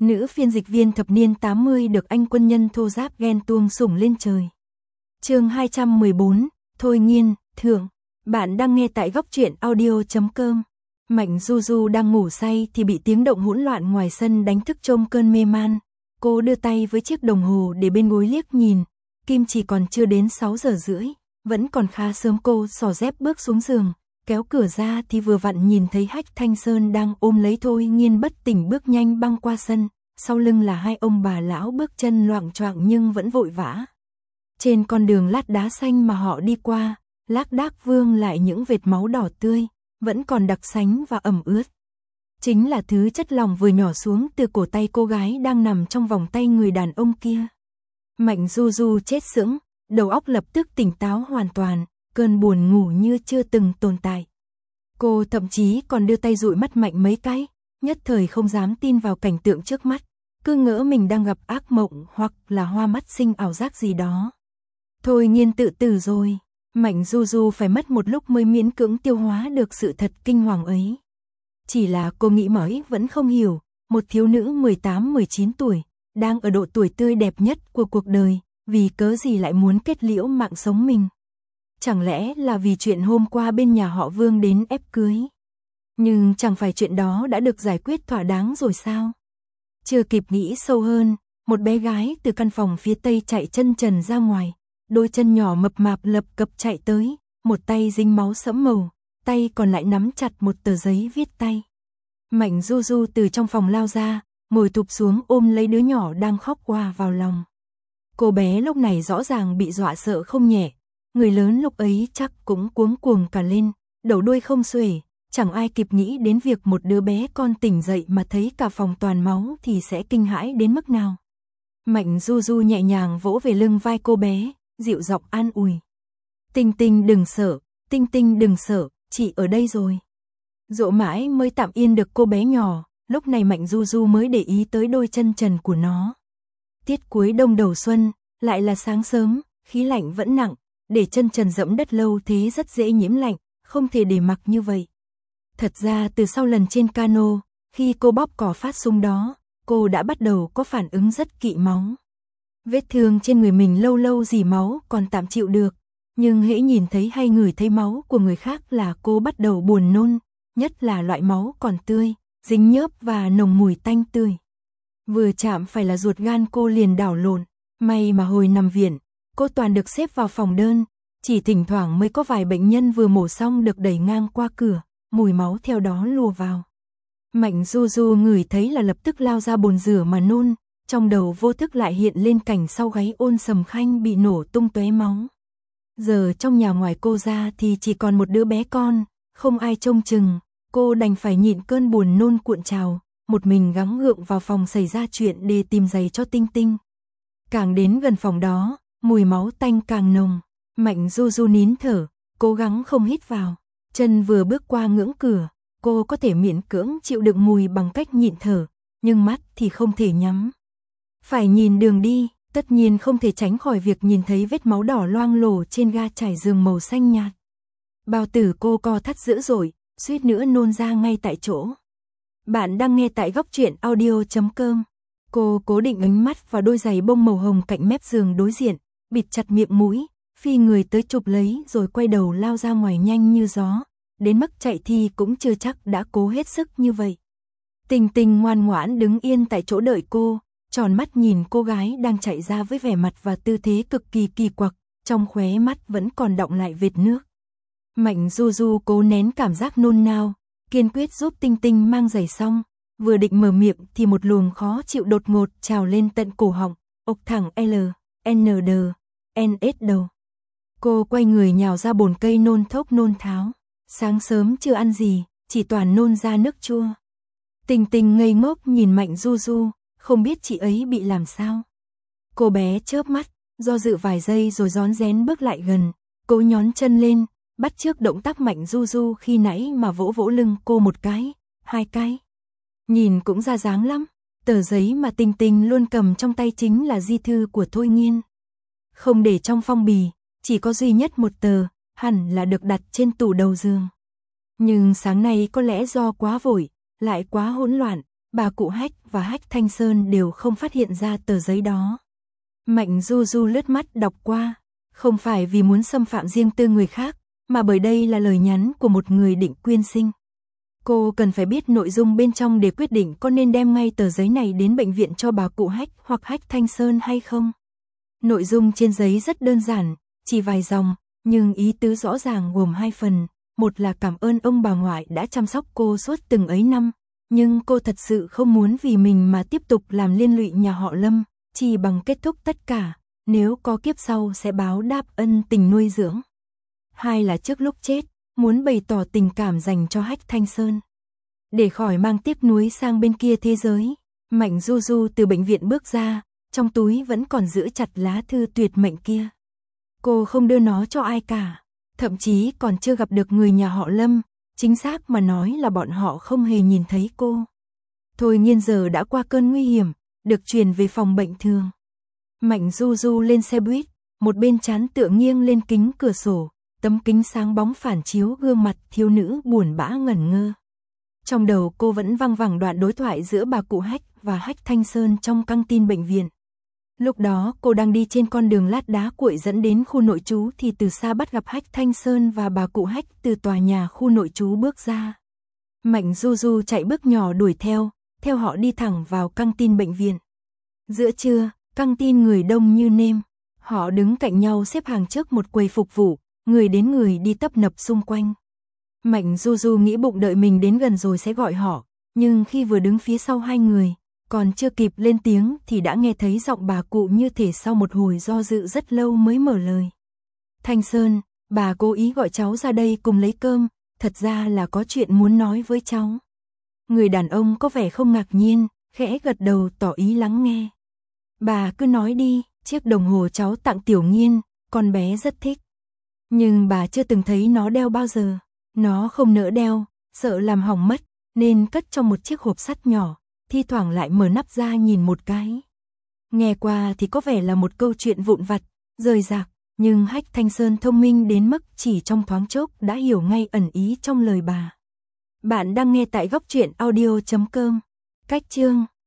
Nữ phiên dịch viên thập niên 80 được anh quân nhân thô giáp ghen tuông sủng lên trời. Chương 214, Thôi Nghiên, Thượng. Bạn đang nghe tại góc truyện audio.com. Mạnh Du Du đang ngủ say thì bị tiếng động hỗn loạn ngoài sân đánh thức trong cơn mê man. Cô đưa tay với chiếc đồng hồ để bên gối liếc nhìn. Kim chỉ còn chưa đến 6 giờ rưỡi, vẫn còn khá sớm. Cô xỏ dép bước xuống giường, kéo cửa ra thì vừa vặn nhìn thấy Hách Thanh Sơn đang ôm lấy Thôi Nghiên bất tỉnh bước nhanh băng qua sân. Sau lưng là hai ông bà lão bước chân loạng choạng nhưng vẫn vội vã. Trên con đường lát đá xanh mà họ đi qua, lác đác vương lại những vệt máu đỏ tươi, vẫn còn đặc sánh và ẩm ướt. Chính là thứ chất lỏng vừa nhỏ xuống từ cổ tay cô gái đang nằm trong vòng tay người đàn ông kia. Mạnh Du Du chết sững, đầu óc lập tức tỉnh táo hoàn toàn, cơn buồn ngủ như chưa từng tồn tại. Cô thậm chí còn đưa tay dụi mắt mạnh mấy cái, nhất thời không dám tin vào cảnh tượng trước mắt, cứ ngỡ mình đang gặp ác mộng hoặc là hoa mắt sinh ảo giác gì đó. Thôi Nghiên tự tử rồi. Mạnh Du Du phải mất một lúc mới miễn cưỡng tiêu hóa được sự thật kinh hoàng ấy. Chỉ là cô nghĩ mãi vẫn không hiểu, một thiếu nữ 18-19 tuổi, đang ở độ tuổi tươi đẹp nhất của cuộc đời, vì cớ gì lại muốn kết liễu mạng sống mình. Chẳng lẽ là vì chuyện hôm qua bên nhà họ Vương đến ép cưới? Nhưng chẳng phải chuyện đó đã được giải quyết thỏa đáng rồi sao? Chưa kịp nghĩ sâu hơn, một bé gái từ căn phòng phía tây chạy chân trần ra ngoài. Đôi chân nhỏ mập mạp lập cập chạy tới, một tay dính máu sẫm màu, tay còn lại nắm chặt một tờ giấy viết tay. Mạnh Du Du từ trong phòng lao ra, ngồi thụp xuống ôm lấy đứa nhỏ đang khóc òa vào lòng. Cô bé lúc này rõ ràng bị dọa sợ không nhẹ, người lớn lúc ấy chắc cũng cuống cuồng cả lên, đầu đuôi không xuể, chẳng ai kịp nghĩ đến việc một đứa bé con tỉnh dậy mà thấy cả phòng toàn máu thì sẽ kinh hãi đến mức nào. Mạnh Du Du nhẹ nhàng vỗ về lưng vai cô bé, dịu giọng an ủi. Tinh Tinh đừng sợ, Tinh Tinh đừng sợ, chị ở đây rồi. Dỗ mãi mới tạm yên được cô bé nhỏ, lúc này Mạnh Du Du mới để ý tới đôi chân trần của nó. Tiết cuối đông đầu xuân, lại là sáng sớm, khí lạnh vẫn nặng, để chân trần dẫm đất lâu thế rất dễ nhiễm lạnh, không thể để mặc như vậy. Thật ra từ sau lần trên cano, khi cô bóp cò phát súng đó, cô đã bắt đầu có phản ứng rất kỵ máu. Vết thương trên người mình lâu lâu rỉ máu còn tạm chịu được, nhưng hễ nhìn thấy hay ngửi thấy máu của người khác là cô bắt đầu buồn nôn, nhất là loại máu còn tươi, dính nhớp và nồng mùi tanh tươi. Vừa chạm phải là ruột gan cô liền đảo lộn, may mà hồi nằm viện, cô toàn được xếp vào phòng đơn, chỉ thỉnh thoảng mới có vài bệnh nhân vừa mổ xong được đẩy ngang qua cửa, mùi máu theo đó lùa vào. Mạnh Du Du ngửi thấy là lập tức lao ra bồn rửa mà nôn. Trong đầu vô thức lại hiện lên cảnh sau gáy Ôn Sầm Khanh bị nổ tung tóe máu. Giờ trong nhà ngoài cô ra thì chỉ còn một đứa bé con, không ai trông chừng, cô đành phải nhịn cơn buồn nôn cuộn trào, một mình gắng gượng vào phòng xảy ra chuyện để tìm giày cho Tinh Tinh. Càng đến gần phòng đó, mùi máu tanh càng nồng, Mạnh Du Du nín thở, cố gắng không hít vào, chân vừa bước qua ngưỡng cửa, cô có thể miễn cưỡng chịu đựng mùi bằng cách nhịn thở, nhưng mắt thì không thể nhắm. Phải nhìn đường đi, tất nhiên không thể tránh khỏi việc nhìn thấy vết máu đỏ loang lổ trên ga trải giường màu xanh nhạt. Bao tử cô co thắt dữ dội, suýt nữa nôn ra ngay tại chỗ. Bạn đang nghe tại góc truyện audio.com. Cô cố định ánh mắt vào đôi giày bông màu hồng cạnh mép giường đối diện, bịt chặt miệng mũi, phi người tới chụp lấy rồi quay đầu lao ra ngoài nhanh như gió, đến mức chạy thì cũng chưa chắc đã cố hết sức như vậy. Tinh Tinh ngoan ngoãn đứng yên tại chỗ đợi cô, tròn mắt nhìn cô gái đang chạy ra với vẻ mặt và tư thế cực kỳ kỳ quặc, trong khóe mắt vẫn còn đọng lại vệt nước. Mạnh Du Du cố nén cảm giác nôn nao, kiên quyết giúp Tinh Tinh mang giày xong, vừa định mở miệng thì một luồng khó chịu đột ngột trào lên tận cổ họng, ộc thẳng L, N, D, N, S đầu. Cô quay người nhào ra bồn cây nôn thốc nôn tháo, sáng sớm chưa ăn gì, chỉ toàn nôn ra nước chua. Tinh Tinh ngây ngốc nhìn Mạnh Du Du, không biết chị ấy bị làm sao. Cô bé chớp mắt, do dự vài giây rồi rón rén bước lại gần, cố nhón chân lên, bắt chước động tác Mạnh Du Du khi nãy mà vỗ vỗ lưng cô một cái, hai cái. Nhìn cũng ra dáng lắm, tờ giấy mà Tinh Tinh luôn cầm trong tay chính là di thư của Thôi Nghiên. Không để trong phong bì, chỉ có duy nhất một tờ, hẳn là được đặt trên tủ đầu giường. Nhưng sáng nay có lẽ do quá vội, lại quá hỗn loạn, bà cụ Hách và Hách Thanh Sơn đều không phát hiện ra tờ giấy đó. Mạnh Du Du lướt mắt đọc qua, không phải vì muốn xâm phạm riêng tư người khác, mà bởi đây là lời nhắn của một người định quyên sinh. Cô cần phải biết nội dung bên trong để quyết định có nên đem ngay tờ giấy này đến bệnh viện cho bà cụ Hách hoặc Hách Thanh Sơn hay không. Nội dung trên giấy rất đơn giản, chỉ vài dòng, nhưng ý tứ rõ ràng gồm 2 phần. Một là cảm ơn ông bà ngoại đã chăm sóc cô suốt từng ấy năm, nhưng cô thật sự không muốn vì mình mà tiếp tục làm liên lụy nhà họ Lâm, chỉ bằng kết thúc tất cả, nếu có kiếp sau sẽ báo đáp ân tình nuôi dưỡng. 2 là trước lúc chết, muốn bày tỏ tình cảm dành cho Hách Thanh Sơn. Để khỏi mang tiếc nuối sang bên kia thế giới, Mạnh Du Du từ bệnh viện bước ra, trong túi vẫn còn giữ chặt lá thư tuyệt mệnh kia. Cô không đưa nó cho ai cả, thậm chí còn chưa gặp được người nhà họ Lâm, chính xác mà nói là bọn họ không hề nhìn thấy cô. Thôi Nghiên giờ đã qua cơn nguy hiểm, được truyền về phòng bệnh thường. Mạnh Du Du lên xe buýt, một bên trán tựa nghiêng lên kính cửa sổ, tấm kính sáng bóng phản chiếu gương mặt thiếu nữ buồn bã ngẩn ngơ. Trong đầu cô vẫn văng vẳng đoạn đối thoại giữa bà cụ Hách và Hách Thanh Sơn trong căng tin bệnh viện. Lúc đó cô đang đi trên con đường lát đá cuội dẫn đến khu nội trú thì từ xa bắt gặp Hách Thanh Sơn và bà cụ Hách từ tòa nhà khu nội trú bước ra. Mạnh Du Du chạy bước nhỏ đuổi theo họ đi thẳng vào căng tin bệnh viện. Giữa trưa, căng tin người đông như nêm, họ đứng cạnh nhau xếp hàng trước một quầy phục vụ, người đến người đi tấp nập xung quanh. Mạnh Du Du nghĩ bụng đợi mình đến gần rồi sẽ gọi họ, nhưng khi vừa đứng phía sau hai người, còn chưa kịp lên tiếng thì đã nghe thấy giọng bà cụ như thể sau một hồi do dự rất lâu mới mở lời. Thanh Sơn, bà cố ý gọi cháu ra đây cùng lấy cơm, thật ra là có chuyện muốn nói với cháu. Người đàn ông có vẻ không ngạc nhiên, khẽ gật đầu tỏ ý lắng nghe. Bà cứ nói đi, chiếc đồng hồ cháu tặng Tiểu Nghiên, con bé rất thích. Nhưng bà chưa từng thấy nó đeo bao giờ. Nó không nỡ đeo, sợ làm hỏng mất, nên cất trong một chiếc hộp sắt nhỏ, thi thoảng lại mở nắp ra nhìn một cái. Nghe qua thì có vẻ là một câu chuyện vụn vặt, rời rạc, nhưng Hách Thanh Sơn thông minh đến mức chỉ trong thoáng chốc đã hiểu ngay ẩn ý trong lời bà. Bạn đang nghe tại góc truyện audio.com. Cách chương